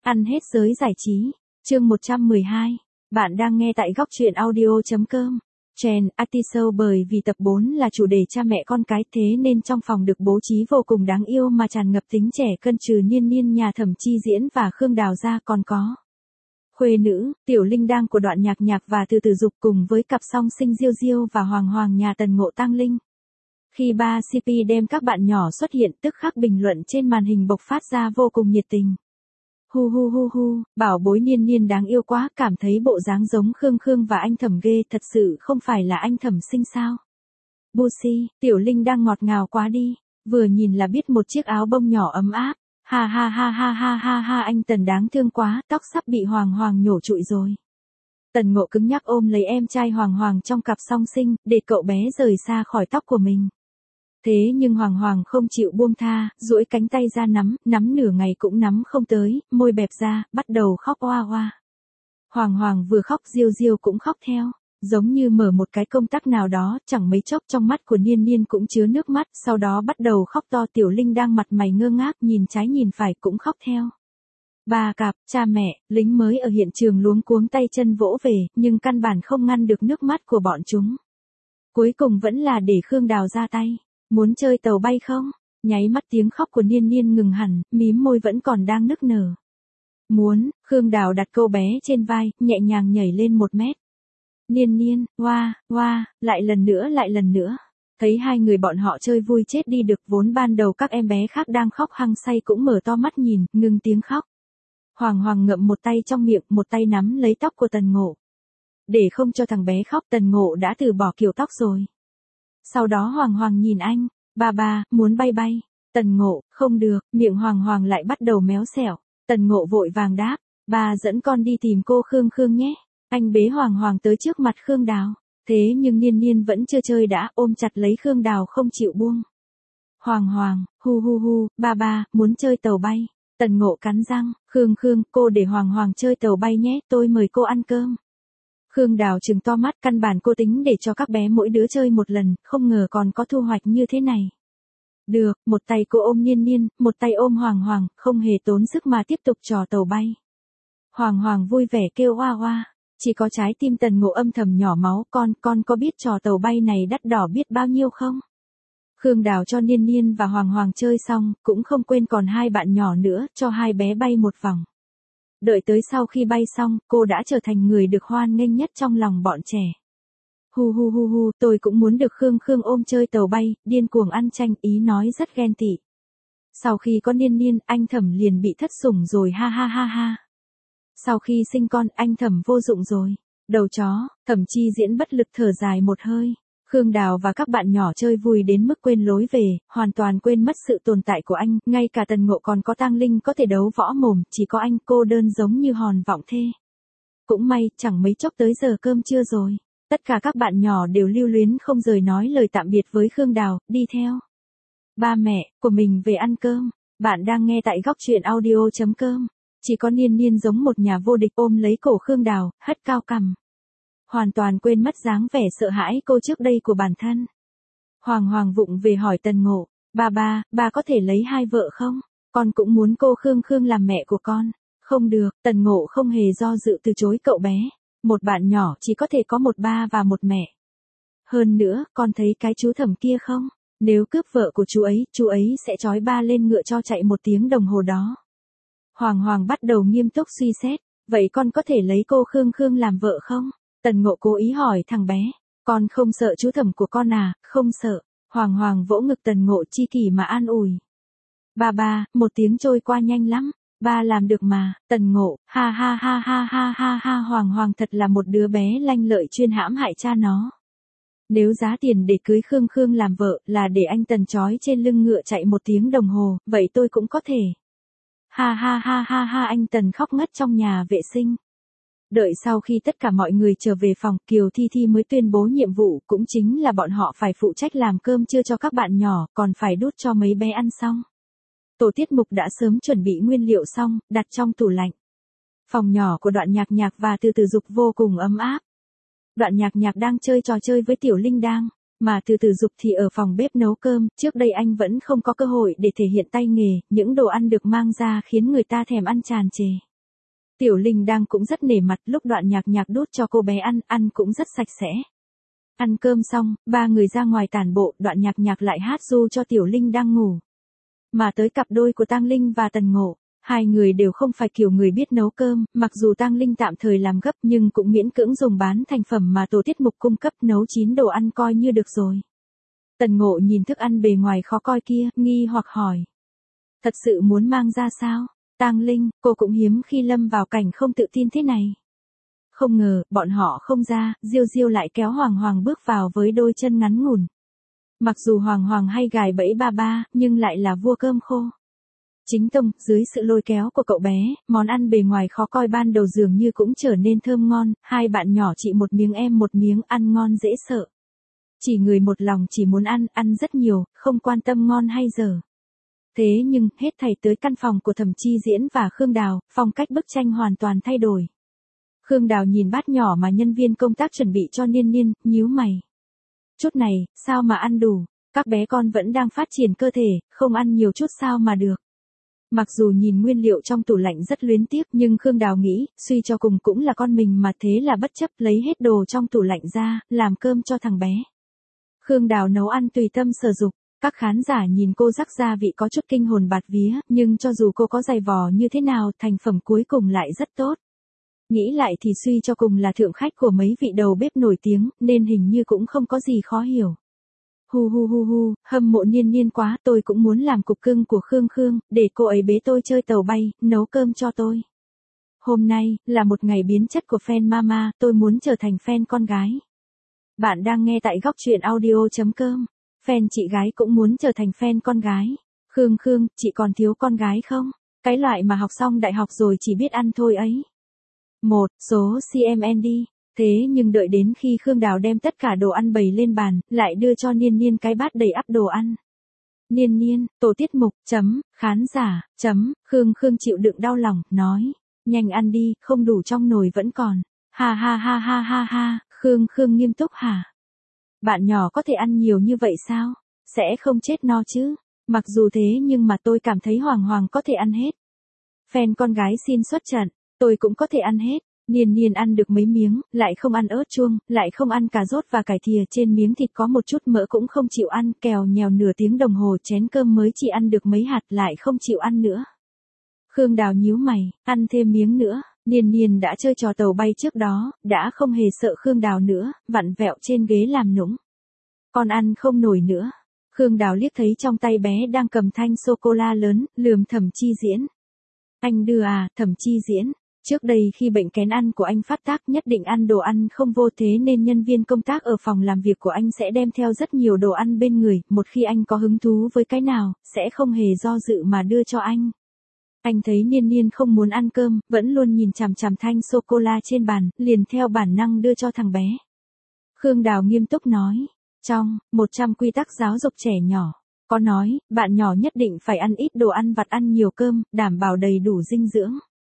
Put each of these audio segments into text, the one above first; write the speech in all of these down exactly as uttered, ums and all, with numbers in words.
Ăn hết giới giải trí. Chương một trăm mười hai. Bạn đang nghe tại góc truyện audio.com. Trend Arty Show bởi vì tập bốn là chủ đề cha mẹ con cái, thế nên trong phòng được bố trí vô cùng đáng yêu mà tràn ngập tính trẻ cân, trừ Niên Niên nhà Thẩm Chi Diễn và Khương Đào ra còn có khuê nữ, Tiểu Linh Đang của Đoạn Nhạc Nhạc và Từ Từ Dục cùng với cặp song sinh Diêu Diêu và Hoàng Hoàng nhà Tần Ngộ Tăng Linh. Khi ba xê pê đem các bạn nhỏ xuất hiện, tức khắc bình luận trên màn hình bộc phát ra vô cùng nhiệt tình. Hu hu hu hu, bảo bối Niên Niên đáng yêu quá, cảm thấy bộ dáng giống Khương Khương và anh Thẩm ghê, thật sự không phải là anh Thẩm sinh sao? Busi, Tiểu Linh đang ngọt ngào quá đi, vừa nhìn là biết một chiếc áo bông nhỏ ấm áp. Ha ha ha ha ha ha ha, anh Tần đáng thương quá, tóc sắp bị Hoàng Hoàng nhổ trụi rồi. Tần Ngộ cứng nhắc ôm lấy em trai Hoàng Hoàng trong cặp song sinh, để cậu bé rời xa khỏi tóc của mình. Thế nhưng Hoàng Hoàng không chịu buông tha, duỗi cánh tay ra nắm, nắm nửa ngày cũng nắm không tới, môi bẹp ra, bắt đầu khóc oa oa. Hoàng Hoàng vừa khóc, Diêu Diêu cũng khóc theo, giống như mở một cái công tắc nào đó, chẳng mấy chốc trong mắt của Niên Niên cũng chứa nước mắt, sau đó bắt đầu khóc to. Tiểu Linh đang mặt mày ngơ ngác, nhìn trái nhìn phải cũng khóc theo. Ba cặp, cha mẹ, lính mới ở hiện trường luống cuống tay chân vỗ về, nhưng căn bản không ngăn được nước mắt của bọn chúng. Cuối cùng vẫn là để Khương Đào ra tay. Muốn chơi tàu bay không? Nháy mắt tiếng khóc của Niên Niên ngừng hẳn, mím môi vẫn còn đang nức nở. Muốn, Khương Đào đặt cô bé trên vai, nhẹ nhàng nhảy lên một mét. Niên Niên, oa, oa, lại lần nữa lại lần nữa. Thấy hai người bọn họ chơi vui chết đi được, vốn ban đầu các em bé khác đang khóc hăng say cũng mở to mắt nhìn, ngừng tiếng khóc. Hoàng Hoàng ngậm một tay trong miệng, một tay nắm lấy tóc của Tần Ngộ. Để không cho thằng bé khóc, Tần Ngộ đã từ bỏ kiểu tóc rồi. Sau đó Hoàng Hoàng nhìn anh, ba ba, muốn bay bay. Tần Ngộ, không được, miệng Hoàng Hoàng lại bắt đầu méo xẻo. Tần Ngộ vội vàng đáp, ba dẫn con đi tìm cô Khương Khương nhé. Anh bế Hoàng Hoàng tới trước mặt Khương Đào. Thế nhưng Niên Niên vẫn chưa chơi đã, ôm chặt lấy Khương Đào không chịu buông. Hoàng Hoàng, hu hu hu, ba ba, muốn chơi tàu bay. Tần Ngộ cắn răng, Khương Khương, cô để Hoàng Hoàng chơi tàu bay nhé, tôi mời cô ăn cơm. Khương Đào trừng to mắt, căn bản cô tính để cho các bé mỗi đứa chơi một lần, không ngờ còn có thu hoạch như thế này. Được, một tay cô ôm Niên Niên, một tay ôm Hoàng Hoàng, không hề tốn sức mà tiếp tục trò tàu bay. Hoàng Hoàng vui vẻ kêu oa oa, chỉ có trái tim Tần Ngộ âm thầm nhỏ máu, con, con có biết trò tàu bay này đắt đỏ biết bao nhiêu không? Khương Đào cho Niên Niên và Hoàng Hoàng chơi xong, cũng không quên còn hai bạn nhỏ nữa, cho hai bé bay một vòng. Đợi tới sau khi bay xong, cô đã trở thành người được hoan nghênh nhất trong lòng bọn trẻ. Hu hu hu hu, tôi cũng muốn được Khương Khương ôm chơi tàu bay, điên cuồng ăn tranh, ý nói rất ghen tị. Sau khi có Niên Niên, anh Thẩm liền bị thất sủng rồi, ha ha ha ha. Sau khi sinh con, anh Thẩm vô dụng rồi. Đầu chó, Thẩm Chi Diễn bất lực thở dài một hơi. Khương Đào và các bạn nhỏ chơi vui đến mức quên lối về, hoàn toàn quên mất sự tồn tại của anh, ngay cả Tần Ngộ còn có Tang Linh có thể đấu võ mồm, chỉ có anh cô đơn giống như hòn vọng thê. Cũng may, chẳng mấy chốc tới giờ cơm trưa rồi. Tất cả các bạn nhỏ đều lưu luyến không rời nói lời tạm biệt với Khương Đào, đi theo ba mẹ của mình về ăn cơm. Bạn đang nghe tại góc truyện audio.com. Chỉ có Niên Niên giống một nhà vô địch ôm lấy cổ Khương Đào, hất cao cằm. Hoàn toàn quên mất dáng vẻ sợ hãi cô trước đây của bản thân. Hoàng Hoàng vụng về hỏi Tần Ngộ, ba ba, ba có thể lấy hai vợ không? Con cũng muốn cô Khương Khương làm mẹ của con. Không được, Tần Ngộ không hề do dự từ chối cậu bé. Một bạn nhỏ chỉ có thể có một ba và một mẹ. Hơn nữa, con thấy cái chú Thẩm kia không? Nếu cướp vợ của chú ấy, chú ấy sẽ trói ba lên ngựa cho chạy một tiếng đồng hồ đó. Hoàng Hoàng bắt đầu nghiêm túc suy xét, vậy con có thể lấy cô Khương Khương làm vợ không? Tần Ngộ cố ý hỏi thằng bé, con không sợ chú Thẩm của con à? Không sợ. Hoàng Hoàng vỗ ngực Tần Ngộ chi kỷ mà an ủi. Ba ba, một tiếng trôi qua nhanh lắm, ba làm được mà. Tần Ngộ, ha ha ha ha ha ha ha. Hoàng Hoàng thật là một đứa bé lanh lợi chuyên hãm hại cha nó. Nếu giá tiền để cưới Khương Khương làm vợ là để anh Tần trói trên lưng ngựa chạy một tiếng đồng hồ, vậy tôi cũng có thể. Ha ha ha ha ha, anh Tần khóc ngất trong nhà vệ sinh. Đợi sau khi tất cả mọi người trở về phòng, Kiều Thi Thi mới tuyên bố nhiệm vụ, cũng chính là bọn họ phải phụ trách làm cơm trưa cho các bạn nhỏ, còn phải đút cho mấy bé ăn xong. Tổ tiết mục đã sớm chuẩn bị nguyên liệu xong, đặt trong tủ lạnh. Phòng nhỏ của Đoạn Nhạc Nhạc và Từ Từ Dục vô cùng ấm áp. Đoạn Nhạc Nhạc đang chơi trò chơi với Tiểu Linh Đang, mà Từ Từ Dục thì ở phòng bếp nấu cơm. Trước đây anh vẫn không có cơ hội để thể hiện tay nghề, những đồ ăn được mang ra khiến người ta thèm ăn tràn trề. Tiểu Linh đang cũng rất nể mặt, lúc Đoạn Nhạc Nhạc đút cho cô bé ăn, ăn cũng rất sạch sẽ. Ăn cơm xong, ba người ra ngoài tản bộ, Đoạn Nhạc Nhạc lại hát ru cho Tiểu Linh đang ngủ. Mà tới cặp đôi của Tang Linh và Tần Ngộ, hai người đều không phải kiểu người biết nấu cơm, mặc dù Tang Linh tạm thời làm gấp nhưng cũng miễn cưỡng dùng bán thành phẩm mà tổ tiết mục cung cấp, nấu chín đồ ăn coi như được rồi. Tần Ngộ nhìn thức ăn bề ngoài khó coi kia, nghi hoặc hỏi. Thật sự muốn mang ra sao? Tang Linh, cô cũng hiếm khi lâm vào cảnh không tự tin thế này. Không ngờ, bọn họ không ra, Diêu Diêu lại kéo Hoàng Hoàng bước vào với đôi chân ngắn ngủn. Mặc dù Hoàng Hoàng hay gài bẫy ba ba, nhưng lại là vua cơm khô. Chính tông, dưới sự lôi kéo của cậu bé, món ăn bề ngoài khó coi ban đầu dường như cũng trở nên thơm ngon, hai bạn nhỏ chị một miếng em một miếng, ăn ngon dễ sợ. Chỉ người một lòng chỉ muốn ăn, ăn rất nhiều, không quan tâm ngon hay dở. Thế nhưng, hết thảy tới căn phòng của Thẩm Chi Diễn và Khương Đào, phong cách bức tranh hoàn toàn thay đổi. Khương Đào nhìn bát nhỏ mà nhân viên công tác chuẩn bị cho Niên Niên, nhíu mày. Chút này, sao mà ăn đủ, các bé con vẫn đang phát triển cơ thể, không ăn nhiều chút sao mà được. Mặc dù nhìn nguyên liệu trong tủ lạnh rất luyến tiếc nhưng Khương Đào nghĩ, suy cho cùng cũng là con mình mà, thế là bất chấp lấy hết đồ trong tủ lạnh ra, làm cơm cho thằng bé. Khương Đào nấu ăn tùy tâm sở dục, các khán giả nhìn cô rắc gia vị có chút kinh hồn bạt vía, nhưng cho dù cô có dày vò như thế nào, thành phẩm cuối cùng lại rất tốt. Nghĩ lại thì suy cho cùng là thượng khách của mấy vị đầu bếp nổi tiếng, nên hình như cũng không có gì khó hiểu. Hu hu hu hu, hâm mộ Niên Niên quá, tôi cũng muốn làm cục cưng của Khương Khương, để cô ấy bế tôi chơi tàu bay, nấu cơm cho tôi. Hôm nay, là một ngày biến chất của fan mama, tôi muốn trở thành fan con gái. Bạn đang nghe tại góc truyện audio chấm com. Fan chị gái cũng muốn trở thành fan con gái. Khương Khương, chị còn thiếu con gái không? Cái loại mà học xong đại học rồi chỉ biết ăn thôi ấy. Một số xê em en đê. Thế nhưng đợi đến khi Khương Đào đem tất cả đồ ăn bày lên bàn, lại đưa cho Niên Niên cái bát đầy ắp đồ ăn. Niên Niên, tổ tiết mục, chấm, khán giả, chấm, Khương Khương chịu đựng đau lòng, nói. Nhanh ăn đi, không đủ trong nồi vẫn còn. Ha ha ha ha ha ha, Khương Khương nghiêm túc hả? Bạn nhỏ có thể ăn nhiều như vậy sao? Sẽ không chết no chứ? Mặc dù thế nhưng mà tôi cảm thấy Hoàng Hoàng có thể ăn hết. Fan con gái xin xuất trận, tôi cũng có thể ăn hết. Niên Niên ăn được mấy miếng, lại không ăn ớt chuông, lại không ăn cà rốt và cải thìa, trên miếng thịt có một chút mỡ cũng không chịu ăn, kèo nhèo nửa tiếng đồng hồ chén cơm mới chỉ ăn được mấy hạt, lại không chịu ăn nữa. Khương Đào nhíu mày, ăn thêm miếng nữa. Niên Niên đã chơi trò tàu bay trước đó, đã không hề sợ Khương Đào nữa, vặn vẹo trên ghế làm nũng. Con ăn không nổi nữa. Khương Đào liếc thấy trong tay bé đang cầm thanh sô-cô-la lớn, lườm Thẩm Chi Diễn. Anh đưa à, Thẩm Chi Diễn. Trước đây khi bệnh kén ăn của anh phát tác nhất định ăn đồ ăn không vô, thế nên nhân viên công tác ở phòng làm việc của anh sẽ đem theo rất nhiều đồ ăn bên người, một khi anh có hứng thú với cái nào, sẽ không hề do dự mà đưa cho anh. Anh thấy Niên Niên không muốn ăn cơm, vẫn luôn nhìn chằm chằm thanh sô-cô-la trên bàn, liền theo bản năng đưa cho thằng bé. Khương Đào nghiêm túc nói, trong một trăm quy tắc giáo dục trẻ nhỏ, có nói, bạn nhỏ nhất định phải ăn ít đồ ăn vặt, ăn nhiều cơm, đảm bảo đầy đủ dinh dưỡng.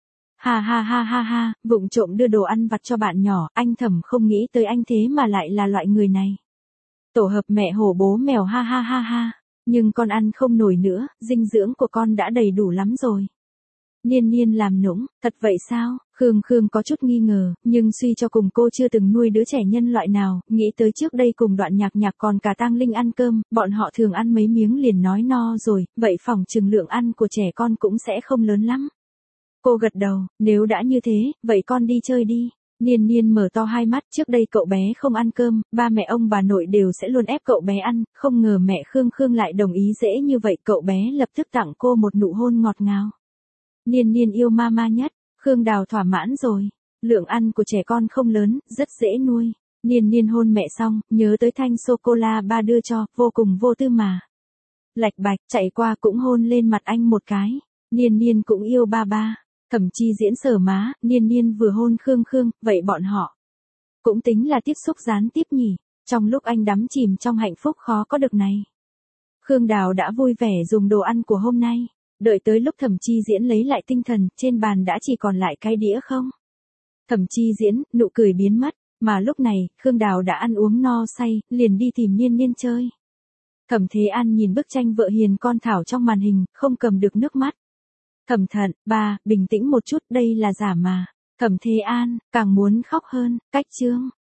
Ha ha ha ha ha, vụng trộm đưa đồ ăn vặt cho bạn nhỏ, anh Thẩm không nghĩ tới anh thế mà lại là loại người này. Tổ hợp mẹ hổ bố mèo, ha ha ha ha, nhưng con ăn không nổi nữa, dinh dưỡng của con đã đầy đủ lắm rồi. Niên Niên làm nũng, thật vậy sao? Khương Khương có chút nghi ngờ, nhưng suy cho cùng cô chưa từng nuôi đứa trẻ nhân loại nào, nghĩ tới trước đây cùng Đoạn Nhạc Nhạc còn cả Tang Linh ăn cơm, bọn họ thường ăn mấy miếng liền nói no rồi, vậy phỏng chừng lượng ăn của trẻ con cũng sẽ không lớn lắm. Cô gật đầu, nếu đã như thế, vậy con đi chơi đi. Niên Niên mở to hai mắt, trước đây cậu bé không ăn cơm, ba mẹ ông bà nội đều sẽ luôn ép cậu bé ăn, không ngờ mẹ Khương Khương lại đồng ý dễ như vậy, cậu bé lập tức tặng cô một nụ hôn ngọt ngào. Niên Niên yêu mama nhất, Khương Đào thỏa mãn rồi, lượng ăn của trẻ con không lớn, rất dễ nuôi. Niên Niên hôn mẹ xong, nhớ tới thanh sô-cô-la ba đưa cho, vô cùng vô tư mà. Lạch bạch, chạy qua cũng hôn lên mặt anh một cái. Niên Niên cũng yêu ba ba. Thẩm Chi Diễn sờ má, Niên Niên vừa hôn Khương Khương, vậy bọn họ cũng tính là tiếp xúc gián tiếp nhỉ, trong lúc anh đắm chìm trong hạnh phúc khó có được này. Khương Đào đã vui vẻ dùng đồ ăn của hôm nay, đợi tới lúc Thẩm Chi Diễn lấy lại tinh thần, trên bàn đã chỉ còn lại cái đĩa không. Thẩm Chi Diễn, nụ cười biến mất, mà lúc này, Khương Đào đã ăn uống no say, liền đi tìm Niên Niên chơi. Thẩm Thế An nhìn bức tranh vợ hiền con Thảo trong màn hình, không cầm được nước mắt. Thẩm Thận, ba, bình tĩnh một chút, đây là giả mà. Thẩm Thế An, càng muốn khóc hơn, cách Trương.